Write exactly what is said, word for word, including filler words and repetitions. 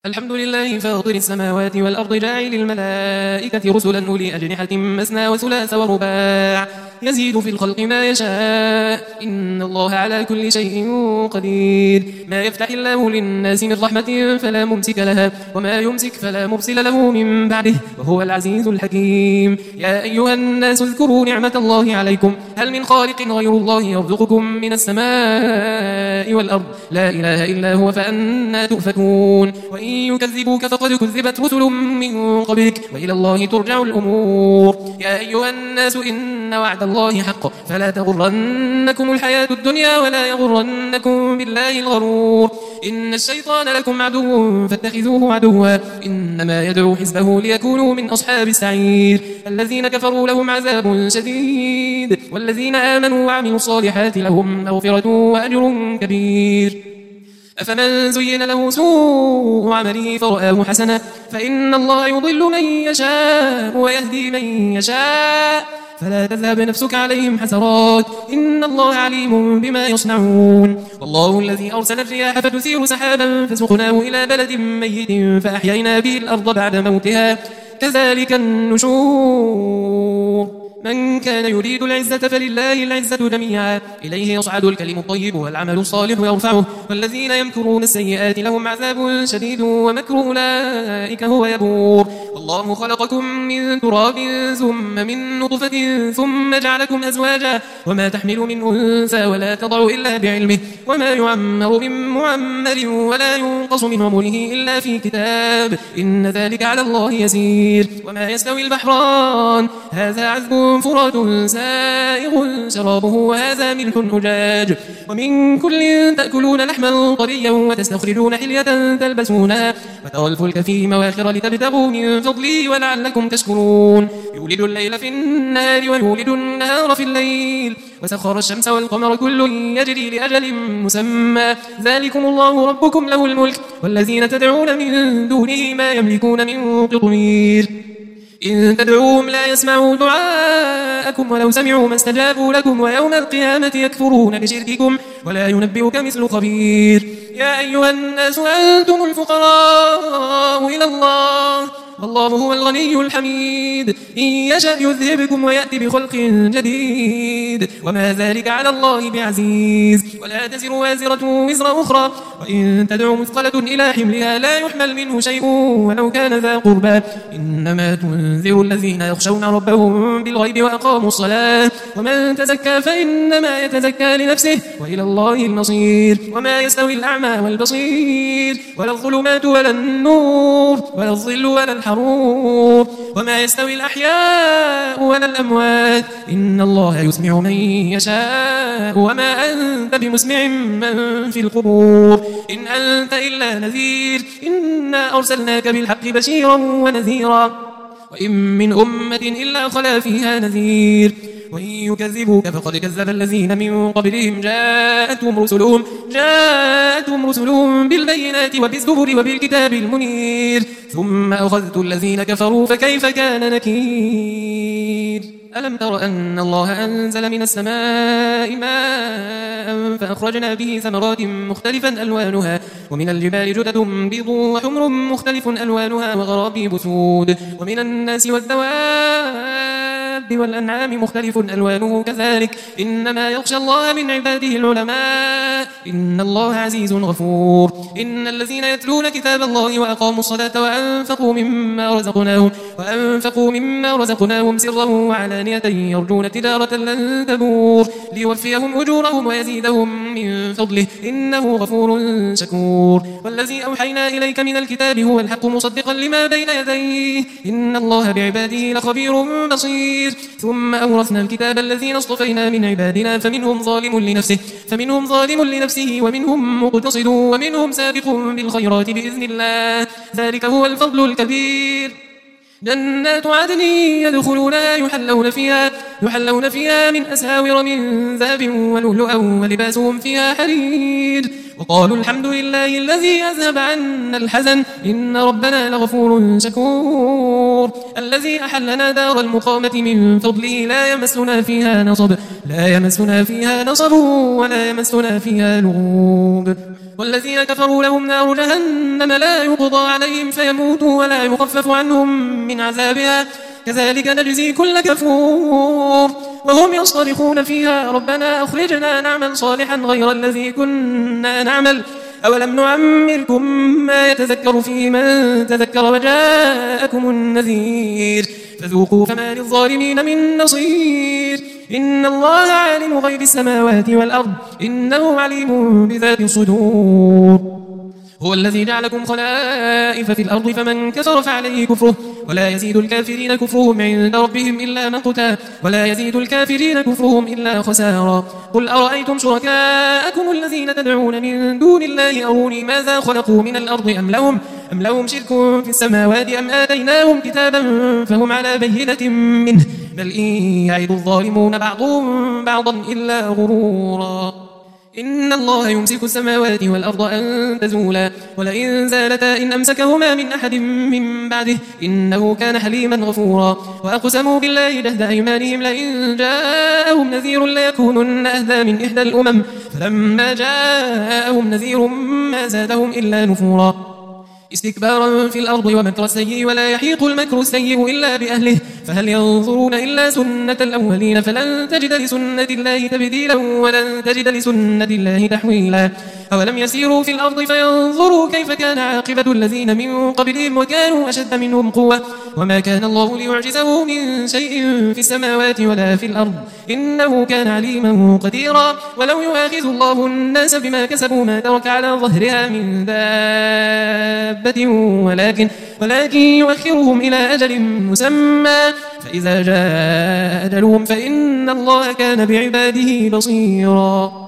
الحمد لله فاطر السماوات والأرض جاعل الملائكة رسلا أولي أجنحة مثنى وثلاث ورباع يزيد في الخلق ما يشاء إن الله على كل شيء قدير. ما يفتح الله للناس من رحمة فلا ممسك لها وما يمسك فلا مرسل له من بعده وهو العزيز الحكيم. يا أيها الناس اذكروا نعمة الله عليكم هل من خالق غير الله يرزقكم من السماء والأرض لا إله إلا هو فأنى تؤفكون. وإن يكذبوك فقد كذبت رسل من قبلك وإلى الله ترجع الأمور. يا أيها الناس إن وعد الله حق فلا تغرنكم الحياة الدنيا ولا يغرنكم بالله الغرور. إن الشيطان لكم عدو فاتخذوه عدوا إنما يدعو حزبه ليكونوا من أصحاب السعير. الذين كفروا لهم عذاب شديد والذين آمنوا وعملوا الصالحات لهم مغفرة وأجر كبير. أفمن زين له سوء عمله فرآه حسنا فإن الله يضل من يشاء ويهدي من يشاء فلا تذهب نفسك عليهم حسرات إن الله عليم بما يصنعون. والله الذي أرسل الرياح فتثير سحابا فسقناه إلى بلد ميت فأحيينا به الأرض بعد موتها كذلك النشور. من كان يريد العزة فلله العزة جميعا إليه يصعد الكلم الطيب والعمل الصالح يرفعه والذين يمكرون السيئات لهم عذاب شديد ومكر أولئك هو يبور. والله خلقكم من تراب ثم من نطفة ثم جعلكم أزواجا وما تحمل من أنثى ولا تضع إلا بعلمه وما يعمر من معمر ولا ينقص من عمره إلا في كتاب إن ذلك على الله يسير. وما يستوي البحران هذا عذب فرات سائغ شرابه وهذا ملح أجاج ومن كل تأكلون لحما طريا وتستخرجون حلية تلبسونها وترى الفلك فيه مواخر لتبتغوا من فضله ولعلكم تشكرون. يولد الليل في النهار ويولد النهار في الليل وسخر الشمس والقمر كل يجري لأجل مسمى ذلكم الله ربكم له الملك والذين تدعون من دونه ما يملكون من قطمير. إن تدعوهم لا يسمعوا دعاءكم ولو سمعوا ما استجابوا لكم ويوم القيامة يكفرون بشرككم ولا ينبئك مثل خبير. يا أيها الناس أنتم الفقراء إلى الله والله هو الغني الحميد. إن يشأ يذهبكم ويأتي بخلق جديد وما ذلك على الله بعزيز. ولا تزر وازرة وزر أخرى وإن تدع مثقلة إلى حملها لا يحمل منه شيء ولو كان ذا قربى إنما تنذر الذين يخشون ربهم بالغيب وأقاموا الصلاة ومن تزكى فإنما يتزكى لنفسه وإلى الله المصير. وما يستوي الأعمى والبصير ولا الظلمات ولا النور ولا الظل ولا الحرور وما يستوي الأحياء ولا الأموات إن الله يسمع من يشاء وما أنت بمسمع من في القبور إن أنت إلا نذير إنا أرسلناك بالحق بشيرا ونذيرا وإن من أمة إلا خلا فيها نذير. وإن يكذبوك فقد كذب الذين من قبلهم جاءتهم رسلهم جاءتهم رسلهم بالبينات وبالزبر وبالكتاب المنير ثم أخذت الذين كفروا فكيف كان نكير. ألم تر أن الله أنزل من السماء ماء فأخرجنا به ثمرات مختلفا ألوانها ومن الجبال جدد بيض وحمر مختلف ألوانها وغرابيب سود ومن الناس والدواب والأنعام مختلف ألوانه كذلك إنما يخشى الله من عباده العلماء إن الله عزيز غفور. إن الذين يتلون كتاب الله وأقاموا الصلاة وأنفقوا مما رزقناهم وأنفقوا مما رزقناهم سرا وعلانية يرجون تجارة لن تبور ليوفيهم أجورهم ويزيدهم من فضله إنه غفور شكور. والذي أوحينا إليك من الكتاب هو الحق مصدقا لما بين يديه إن الله بعباده لخبير بصير. ثم أورثنا الكتاب الذين اصطفينا من عبادنا فمنهم ظالم لنفسه فمنهم ظالم لنفسه ومنهم مقتصد ومنهم سابق بالخيرات بإذن الله ذلك هو الفضل الكبير. جنات عدن يدخلونها يحلون فيها يحلون فيها من أساور من ذهب ولؤلؤا ولباسهم فيها حرير وقالوا الحمد لله الذي أذهب عنا الحزن إن ربنا لغفور شكور. الغفور الذي أحلنا دار المقامة من فضله لا يمسنا فيها نصب لا يمسنا فيها نصب ولا يمسنا فيها لغوب والذين كفروا لهم نار جهنم لا يقضى عليهم فيموتوا ولا يخفف عنهم من عذابها كذلك نجزي كل كفور وهم يصطرخون فيها ربنا أخرجنا نعمل صالحا غير الذي كنا نعمل أولم نعمركم ما يتذكر فيه من تذكر وجاءكم النذير فذوقوا فما للظالمين من نصير إن الله عالم غيب السماوات والأرض إنه عليم بذات الصدور هو الذي جعلكم خلائف في الأرض فمن كفر فعليه كفره ولا يزيد الكافرين كفرهم عند ربهم إلا مقتا ولا يزيد الكافرين كفرهم إلا خسارا قل أرأيتم شركاءكم الذين تدعون من دون الله أروني ماذا خلقوا من الأرض أم لهم, أم لهم شرك في السماوات أم آتيناهم كتابا فهم على بينة منه بل إن يعد الظالمون بعضهم بعضا إلا غرورا إن الله يمسك السماوات والأرض أن تزولا ولئن زالتا إن أمسكهما من أحد من بعده إنه كان حليما غفورا وأقسموا بالله جهد أيمانهم لئن جاءهم نذير ليكونن أهدى من إحدى الأمم فلما جاءهم نذير ما زادهم إلا نفورا استكبارا في الأرض ومكر السيء ولا يحيق المكر السيء إلا بأهله فهل ينظرون إلا سنة الأولين فلن تجد لسنة الله تبديلا ولن تجد لسنة الله تحويلا أولم يسيروا في الأرض فينظروا كيف كان عاقبة الذين من قبلهم وكانوا أشد منهم قوة وما كان الله ليعجزه من شيء في السماوات ولا في الأرض إنه كان عليما قديرا ولو يؤاخذ الله الناس بما كسبوا ما ترك على ظهرها من دابة ولكن, ولكن يؤخرهم إلى أجل مسمى فإذا جاء أجلهم فإن الله كان بعباده بصيرا.